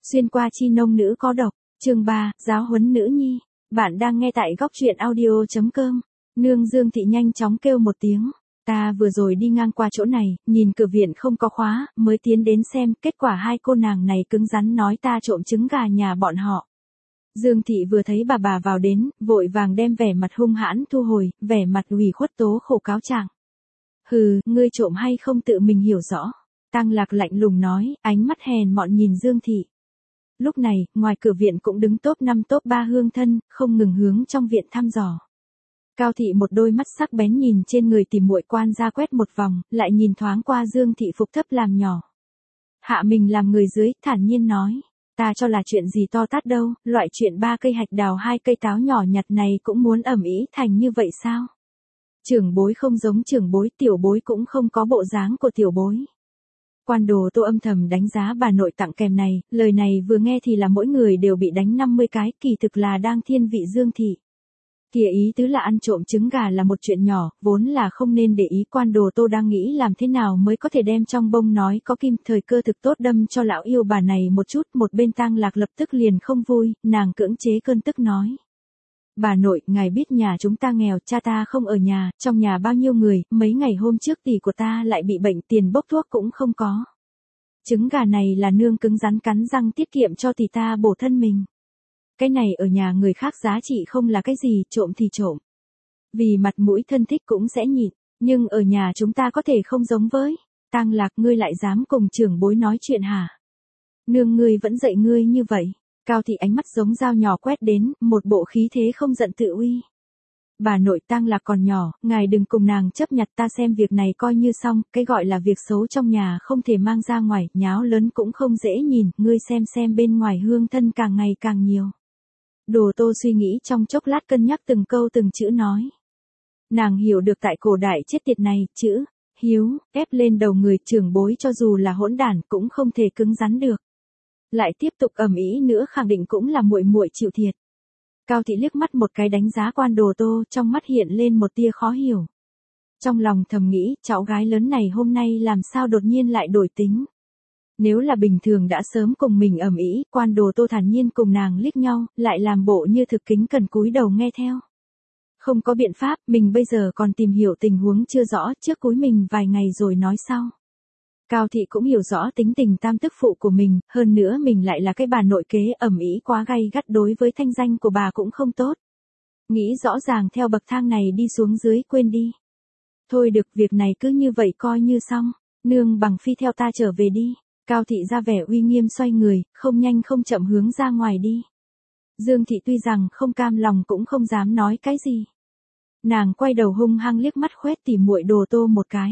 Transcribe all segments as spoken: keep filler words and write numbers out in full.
Xuyên qua chi nông nữ có độc, chương ba, giáo huấn nữ nhi. Bạn đang nghe tại góc truyện audio chấm com. Nương Dương Thị nhanh chóng kêu một tiếng. Ta vừa rồi đi ngang qua chỗ này, nhìn cửa viện không có khóa, mới tiến đến xem, kết quả hai cô nàng này cứng rắn nói ta trộm trứng gà nhà bọn họ. Dương Thị vừa thấy bà bà vào đến, vội vàng đem vẻ mặt hung hãn thu hồi, vẻ mặt ủy khuất tố khổ cáo trạng. Hừ, ngươi trộm hay không tự mình hiểu rõ. Tang Lạc lạnh lùng nói, ánh mắt hèn mọn nhìn Dương Thị. Lúc này, ngoài cửa viện cũng đứng top năm top ba hương thân, không ngừng hướng trong viện thăm dò. Cao Thị một đôi mắt sắc bén nhìn trên người tìm muội quan ra quét một vòng, lại nhìn thoáng qua Dương Thị phục thấp làm nhỏ. Hạ mình làm người dưới, thản nhiên nói, ta cho là chuyện gì to tát đâu, loại chuyện ba cây hạch đào hai cây táo nhỏ nhặt này cũng muốn ầm ĩ thành như vậy sao? Trưởng bối không giống trưởng bối, tiểu bối cũng không có bộ dáng của tiểu bối. Quan Đồ Tô âm thầm đánh giá bà nội tặng kèm này, lời này vừa nghe thì là mỗi người đều bị đánh năm mươi cái, kỳ thực là đang thiên vị Dương Thị. Kìa ý tứ là ăn trộm trứng gà là một chuyện nhỏ, vốn là không nên để ý. Quan Đồ Tô đang nghĩ làm thế nào mới có thể đem trong bông nói có kim thời cơ thực tốt đâm cho lão yêu bà này một chút. Một bên Tang Lạc lập tức liền không vui, nàng cưỡng chế cơn tức nói. Bà nội, ngài biết nhà chúng ta nghèo, cha ta không ở nhà, trong nhà bao nhiêu người, mấy ngày hôm trước tỷ của ta lại bị bệnh, tiền bốc thuốc cũng không có. Trứng gà này là nương cứng rắn cắn răng tiết kiệm cho tỷ ta bổ thân mình. Cái này ở nhà người khác giá trị không là cái gì, trộm thì trộm. Vì mặt mũi thân thích cũng sẽ nhịn, nhưng ở nhà chúng ta có thể không giống với. Tang Lạc, ngươi lại dám cùng trưởng bối nói chuyện hả? Nương ngươi vẫn dạy ngươi như vậy. Cao Thị ánh mắt giống dao nhỏ quét đến, một bộ khí thế không giận tự uy. Bà nội, Tang Lạc còn nhỏ, ngài đừng cùng nàng chấp nhặt, ta xem việc này coi như xong, cái gọi là việc xấu trong nhà không thể mang ra ngoài, nháo lớn cũng không dễ nhìn, ngươi xem xem bên ngoài hương thân càng ngày càng nhiều. Đồ Tô suy nghĩ trong chốc lát cân nhắc từng câu từng chữ nói. Nàng hiểu được tại cổ đại chết tiệt này, chữ hiếu ép lên đầu người trưởng bối cho dù là hỗn đản cũng không thể cứng rắn được. Lại tiếp tục ầm ĩ nữa khẳng định cũng là muội muội chịu thiệt. Cao Thị liếc mắt một cái đánh giá Quan Đồ Tô, trong mắt hiện lên một tia khó hiểu. Trong lòng thầm nghĩ, cháu gái lớn này hôm nay làm sao đột nhiên lại đổi tính. Nếu là bình thường đã sớm cùng mình ầm ĩ, Quan Đồ Tô thản nhiên cùng nàng liếc nhau, lại làm bộ như thực kính cần cúi đầu nghe theo. Không có biện pháp, mình bây giờ còn tìm hiểu tình huống chưa rõ, trước cúi mình vài ngày rồi nói sau. Cao Thị cũng hiểu rõ tính tình tam tức phụ của mình, hơn nữa mình lại là cái bà nội kế ầm ĩ quá gay gắt đối với thanh danh của bà cũng không tốt. Nghĩ rõ ràng theo bậc thang này đi xuống dưới quên đi. Thôi được, việc này cứ như vậy coi như xong, nương bằng phi theo ta trở về đi. Cao Thị ra vẻ uy nghiêm xoay người, không nhanh không chậm hướng ra ngoài đi. Dương Thị tuy rằng không cam lòng cũng không dám nói cái gì. Nàng quay đầu hung hăng liếc mắt khoét tỉ muội Đồ Tô một cái.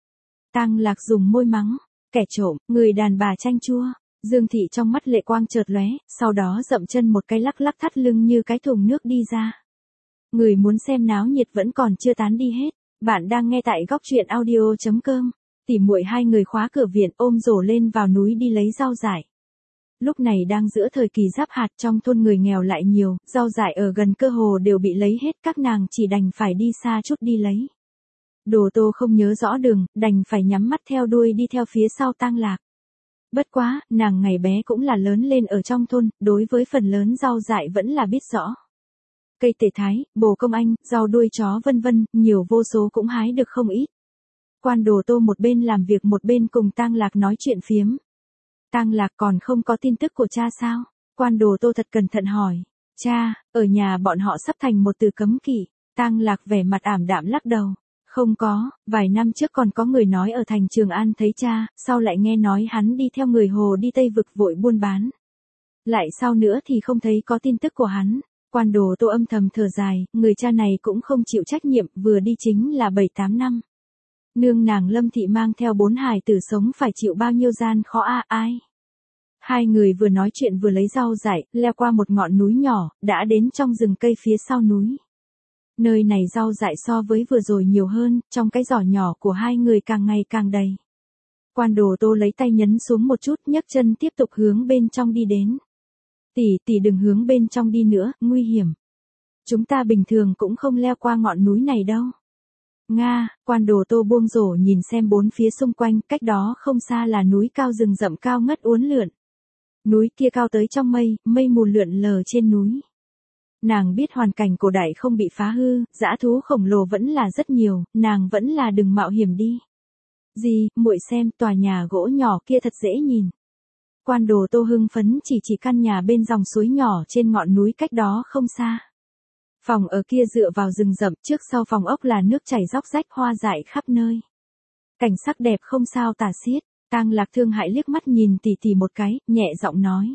Tang Lạc dùng môi mắng, kẻ trộm, người đàn bà chanh chua. Dương Thị trong mắt lệ quang chợt lóe, sau đó dậm chân một cái lắc lắc thắt lưng như cái thùng nước đi ra. Người muốn xem náo nhiệt vẫn còn chưa tán đi hết. Bạn đang nghe tại góc truyện audio chấm com. Tỉ muội hai người khóa cửa viện ôm rổ lên vào núi đi lấy rau dại. Lúc này đang giữa thời kỳ giáp hạt, trong thôn người nghèo lại nhiều, rau dại ở gần cơ hồ đều bị lấy hết, các nàng chỉ đành phải đi xa chút đi lấy. Đồ Tô không nhớ rõ đường, đành phải nhắm mắt theo đuôi đi theo phía sau Tang Lạc. Bất quá, nàng ngày bé cũng là lớn lên ở trong thôn, đối với phần lớn rau dại vẫn là biết rõ. Cây tể thái, bồ công anh, rau đuôi chó vân vân, nhiều vô số cũng hái được không ít. Quan Đồ Tô một bên làm việc một bên cùng Tang Lạc nói chuyện phiếm. Tang Lạc, còn không có tin tức của cha sao? Quan Đồ Tô thật cẩn thận hỏi. Cha, ở nhà bọn họ sắp thành một từ cấm kỵ. Tang Lạc vẻ mặt ảm đạm lắc đầu. Không có, vài năm trước còn có người nói ở thành Trường An thấy cha, sau lại nghe nói hắn đi theo người Hồ đi Tây Vực vội buôn bán. Lại sau nữa thì không thấy có tin tức của hắn. Quan Đồ Tô âm thầm thở dài, người cha này cũng không chịu trách nhiệm, vừa đi chính là bảy tám năm. Nương nàng Lâm Thị mang theo bốn hài tử sống phải chịu bao nhiêu gian khó a à, ai. Hai người vừa nói chuyện vừa lấy rau dại, leo qua một ngọn núi nhỏ, đã đến trong rừng cây phía sau núi. Nơi này rau dại so với vừa rồi nhiều hơn, trong cái giỏ nhỏ của hai người càng ngày càng đầy. Quan Đồ Tô lấy tay nhấn xuống một chút, nhấc chân tiếp tục hướng bên trong đi đến. Tỷ, tỷ đừng hướng bên trong đi nữa, nguy hiểm. Chúng ta bình thường cũng không leo qua ngọn núi này đâu. Nga, Quan Đồ Tô buông rổ nhìn xem bốn phía xung quanh, cách đó không xa là núi cao rừng rậm cao ngất uốn lượn. Núi kia cao tới trong mây, mây mù lượn lờ trên núi. Nàng biết hoàn cảnh cổ đại không bị phá hư, dã thú khổng lồ vẫn là rất nhiều, nàng vẫn là đừng mạo hiểm đi. Gì, muội xem, tòa nhà gỗ nhỏ kia thật dễ nhìn. Quan Đồ Tô hưng phấn chỉ chỉ căn nhà bên dòng suối nhỏ trên ngọn núi cách đó không xa. Phòng ở kia dựa vào rừng rậm, trước sau phòng ốc là nước chảy róc rách, hoa dại khắp nơi. Cảnh sắc đẹp không sao tả xiết. Tang Lạc thương hại liếc mắt nhìn tỷ tỷ một cái, nhẹ giọng nói.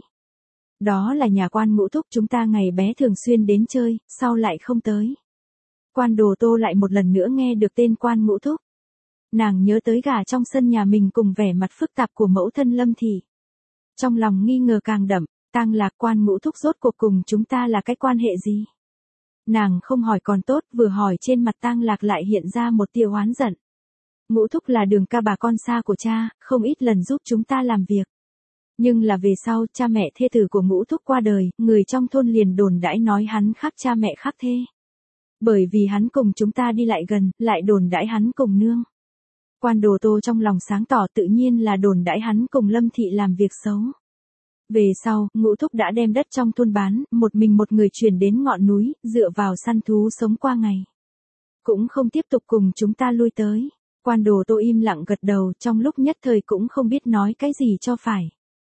Đó là nhà Quan Ngũ Thúc, chúng ta ngày bé thường xuyên đến chơi, sau lại không tới. Quan Đồ Tô lại một lần nữa nghe được tên Quan Ngũ Thúc. Nàng nhớ tới gà trong sân nhà mình cùng vẻ mặt phức tạp của mẫu thân Lâm Thị. Trong lòng nghi ngờ càng đậm, Tang Lạc, Quan Ngũ Thúc rốt cuộc cùng chúng ta là cái quan hệ gì? Nàng không hỏi còn tốt, vừa hỏi trên mặt Tang Lạc lại hiện ra một tia oán giận. Ngũ Thúc là đường ca bà con xa của cha, không ít lần giúp chúng ta làm việc. Nhưng là về sau, cha mẹ thê tử của Ngũ Thúc qua đời, người trong thôn liền đồn đãi nói hắn khác cha mẹ khác thê. Bởi vì hắn cùng chúng ta đi lại gần, lại đồn đãi hắn cùng nương. Quan Đồ Tô trong lòng sáng tỏ, tự nhiên là đồn đãi hắn cùng Lâm Thị làm việc xấu. Về sau, Ngũ Thúc đã đem đất trong thôn bán, một mình một người chuyển đến ngọn núi, dựa vào săn thú sống qua ngày. Cũng không tiếp tục cùng chúng ta lui tới. Quan Đồ Tô im lặng gật đầu, trong lúc nhất thời cũng không biết nói cái gì cho phải.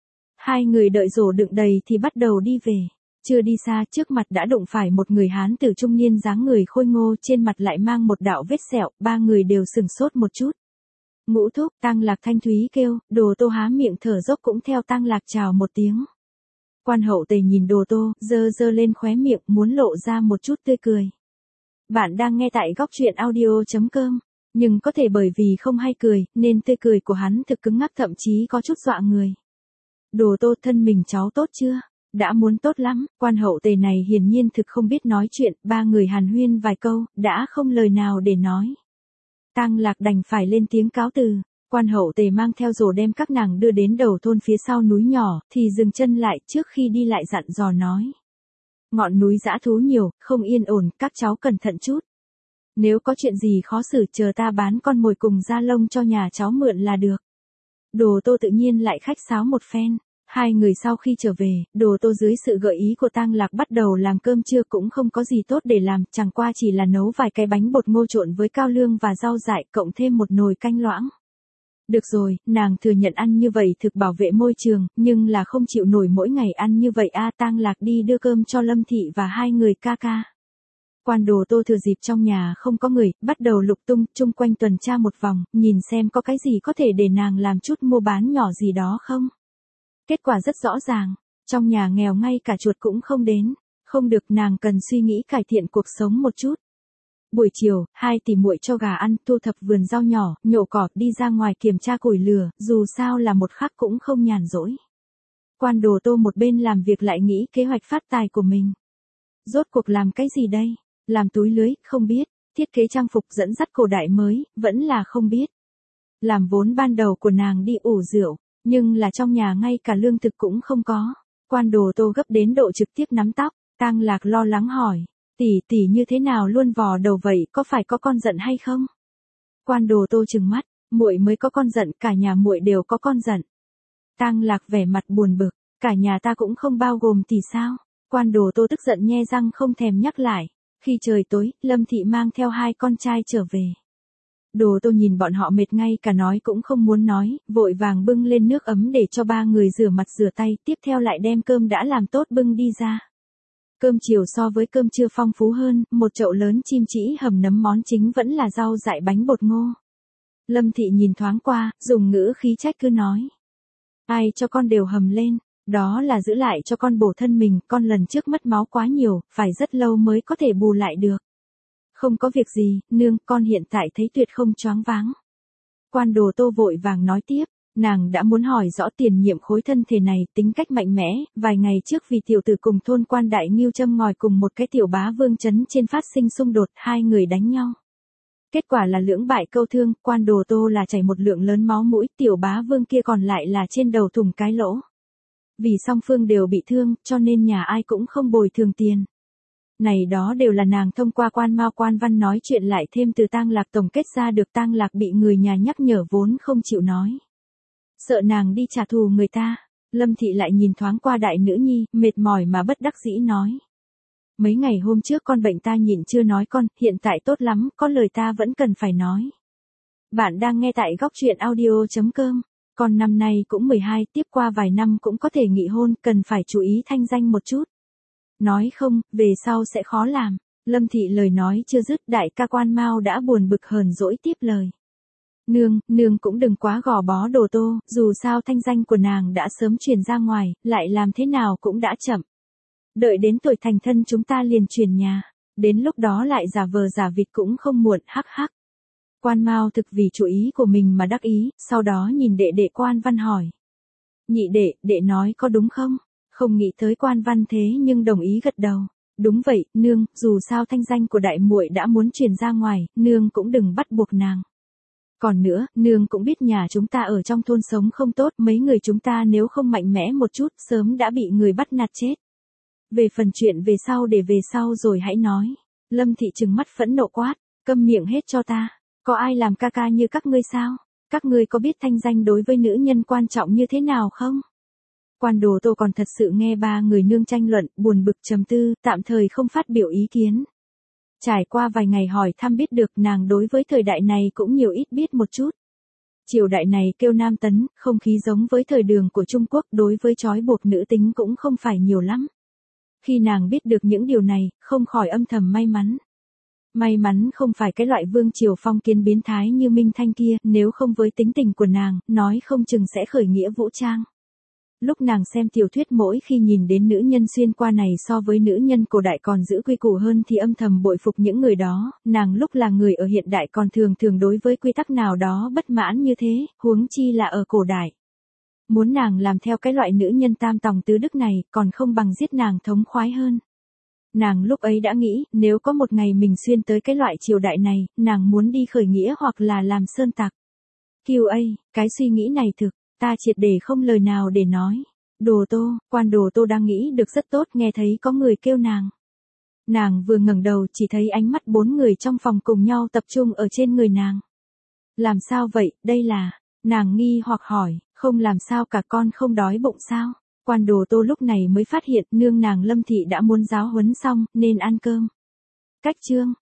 Hai người đợi rổ đựng đầy thì bắt đầu đi về. Chưa đi xa, trước mặt đã đụng phải một người hán tử trung niên dáng người khôi ngô, trên mặt lại mang một đạo vết sẹo, ba người đều sừng sốt một chút. Ngũ Thúc, Tang Lạc thanh thúy kêu, Đồ Tô há miệng thở dốc cũng theo Tang Lạc chào một tiếng. Quan Hậu Tề nhìn Đồ Tô, giơ giơ lên khóe miệng, muốn lộ ra một chút tươi cười. Bạn đang nghe tại góc truyện audio chấm com. Nhưng có thể bởi vì không hay cười, nên tươi cười của hắn thực cứng ngắc, thậm chí có chút dọa người. Đồ Tô, thân mình cháu tốt chưa? Đã muốn tốt lắm. Quan Hậu Tề này hiển nhiên thực không biết nói chuyện, ba người hàn huyên vài câu, đã không lời nào để nói. Tang Lạc đành phải lên tiếng cáo từ. Quan Hậu Tề mang theo rổ đem các nàng đưa đến đầu thôn phía sau núi nhỏ, thì dừng chân lại, trước khi đi lại dặn dò nói. Ngọn núi dã thú nhiều, không yên ổn, các cháu cẩn thận chút. Nếu có chuyện gì khó xử, chờ ta bán con mồi cùng da lông cho nhà cháu mượn là được. Đồ Tô tự nhiên lại khách sáo một phen. Hai người sau khi trở về, Đồ Tô dưới sự gợi ý của Tang Lạc bắt đầu làm cơm trưa, cũng không có gì tốt để làm, chẳng qua chỉ là nấu vài cái bánh bột ngô trộn với cao lương và rau dại, cộng thêm một nồi canh loãng. Được rồi, nàng thừa nhận ăn như vậy thực bảo vệ môi trường, nhưng là không chịu nổi mỗi ngày ăn như vậy a. Tang Lạc đi đưa cơm cho Lâm Thị và hai người ca ca. Quan Đồ Tô thừa dịp trong nhà không có người, bắt đầu lục tung, chung quanh tuần tra một vòng, nhìn xem có cái gì có thể để nàng làm chút mua bán nhỏ gì đó không. Kết quả rất rõ ràng, trong nhà nghèo ngay cả chuột cũng không đến, không được, nàng cần suy nghĩ cải thiện cuộc sống một chút. Buổi chiều, hai tỷ muội cho gà ăn, thu thập vườn rau nhỏ, nhổ cỏ, đi ra ngoài kiểm tra củi lửa, dù sao là một khắc cũng không nhàn rỗi. Quan Đồ Tô một bên làm việc lại nghĩ kế hoạch phát tài của mình. Rốt cuộc làm cái gì đây? Làm túi lưới, không biết. Thiết kế trang phục dẫn dắt cổ đại mới, vẫn là không biết. Làm vốn ban đầu của nàng đi ủ rượu, nhưng là trong nhà ngay cả lương thực cũng không có. Quan Đồ Tô gấp đến độ trực tiếp nắm tóc. Tang Lạc lo lắng hỏi, tỷ tỷ như thế nào luôn vò đầu vậy, có phải có con giận hay không? Quan Đồ Tô trừng mắt, muội mới có con giận, cả nhà muội đều có con giận. Tang Lạc vẻ mặt buồn bực, cả nhà ta cũng không bao gồm tỷ sao? Quan Đồ Tô tức giận nhe răng không thèm nhắc lại. Khi trời tối, Lâm Thị mang theo hai con trai trở về. Đồ Tô nhìn bọn họ mệt ngay cả nói cũng không muốn nói, vội vàng bưng lên nước ấm để cho ba người rửa mặt rửa tay, tiếp theo lại đem cơm đã làm tốt bưng đi ra. Cơm chiều so với cơm trưa phong phú hơn, một chậu lớn chim chỉ hầm nấm, món chính vẫn là rau dại bánh bột ngô. Lâm Thị nhìn thoáng qua, dùng ngữ khí trách cứ nói. Ai cho con đều hầm lên, đó là giữ lại cho con bổ thân mình, con lần trước mất máu quá nhiều, phải rất lâu mới có thể bù lại được. Không có việc gì, nương, con hiện tại thấy tuyệt không choáng váng. Quan Đồ Tô vội vàng nói tiếp, nàng đã muốn hỏi rõ tiền nhiệm khối thân thể này, tính cách mạnh mẽ, vài ngày trước vì tiểu tử cùng thôn Quan Đại Ngưu châm ngòi cùng một cái tiểu bá vương trấn trên phát sinh xung đột, hai người đánh nhau. Kết quả là lưỡng bại câu thương, Quan Đồ Tô là chảy một lượng lớn máu mũi, tiểu bá vương kia còn lại là trên đầu thủng cái lỗ. Vì song phương đều bị thương, cho nên nhà ai cũng không bồi thường tiền. Này đó đều là nàng thông qua Quan Mao Quan Văn nói chuyện lại thêm từ Tang Lạc tổng kết ra được. Tang Lạc bị người nhà nhắc nhở vốn không chịu nói. Sợ nàng đi trả thù người ta, Lâm Thị lại nhìn thoáng qua đại nữ nhi, mệt mỏi mà bất đắc dĩ nói. Mấy ngày hôm trước con bệnh ta nhịn chưa nói con, hiện tại tốt lắm, có lời ta vẫn cần phải nói. Bạn đang nghe tại góc truyện audio.com. Con năm nay cũng mười hai, tiếp qua vài năm cũng có thể nghị hôn, cần phải chú ý thanh danh một chút. Nói không, về sau sẽ khó làm. Lâm Thị lời nói chưa dứt, đại ca Quan Mao đã buồn bực hờn dỗi tiếp lời. Nương, nương cũng đừng quá gò bó Đồ Tô, dù sao thanh danh của nàng đã sớm truyền ra ngoài, lại làm thế nào cũng đã chậm. Đợi đến tuổi thành thân chúng ta liền chuyển nhà, đến lúc đó lại giả vờ giả vịt cũng không muộn, hắc hắc. Quan Mao thực vì chủ ý của mình mà đắc ý, sau đó nhìn đệ đệ Quan Văn hỏi. Nhị đệ, đệ nói có đúng không? Không nghĩ tới Quan Văn thế nhưng đồng ý gật đầu. Đúng vậy, nương, dù sao thanh danh của đại muội đã muốn truyền ra ngoài, nương cũng đừng bắt buộc nàng. Còn nữa, nương cũng biết nhà chúng ta ở trong thôn sống không tốt, mấy người chúng ta nếu không mạnh mẽ một chút, sớm đã bị người bắt nạt chết. Về phần chuyện về sau để về sau rồi hãy nói. Lâm Thị trừng mắt phẫn nộ quát, câm miệng hết cho ta. Có ai làm ca ca như các ngươi sao? Các ngươi có biết thanh danh đối với nữ nhân quan trọng như thế nào không? Quan Đồ Tô còn thật sự nghe ba người nương tranh luận, buồn bực trầm tư, tạm thời không phát biểu ý kiến. Trải qua vài ngày hỏi thăm biết được nàng đối với thời đại này cũng nhiều ít biết một chút. Triều đại này kêu nam tấn, không khí giống với thời Đường của Trung Quốc, đối với trói buộc nữ tính cũng không phải nhiều lắm. Khi nàng biết được những điều này, không khỏi âm thầm may mắn. May mắn không phải cái loại vương triều phong kiến biến thái như Minh Thanh kia, nếu không với tính tình của nàng, nói không chừng sẽ khởi nghĩa vũ trang. Lúc nàng xem tiểu thuyết mỗi khi nhìn đến nữ nhân xuyên qua này so với nữ nhân cổ đại còn giữ quy củ hơn thì âm thầm bội phục những người đó, nàng lúc là người ở hiện đại còn thường thường đối với quy tắc nào đó bất mãn như thế, huống chi là ở cổ đại. Muốn nàng làm theo cái loại nữ nhân tam tòng tứ đức này, còn không bằng giết nàng thống khoái hơn. Nàng lúc ấy đã nghĩ, nếu có một ngày mình xuyên tới cái loại triều đại này, nàng muốn đi khởi nghĩa hoặc là làm sơn tặc. Kiều ây, cái suy nghĩ này thực, ta triệt để không lời nào để nói. Đồ Tô, Quan Đồ Tô đang nghĩ được rất tốt, nghe thấy có người kêu nàng. Nàng vừa ngẩng đầu chỉ thấy ánh mắt bốn người trong phòng cùng nhau tập trung ở trên người nàng. Làm sao vậy, đây là, nàng nghi hoặc hỏi, không làm sao cả, con không đói bụng sao? Quan Đồ Tô lúc này mới phát hiện nương nàng Lâm Thị đã muốn giáo huấn xong, nên ăn cơm. Cách chương.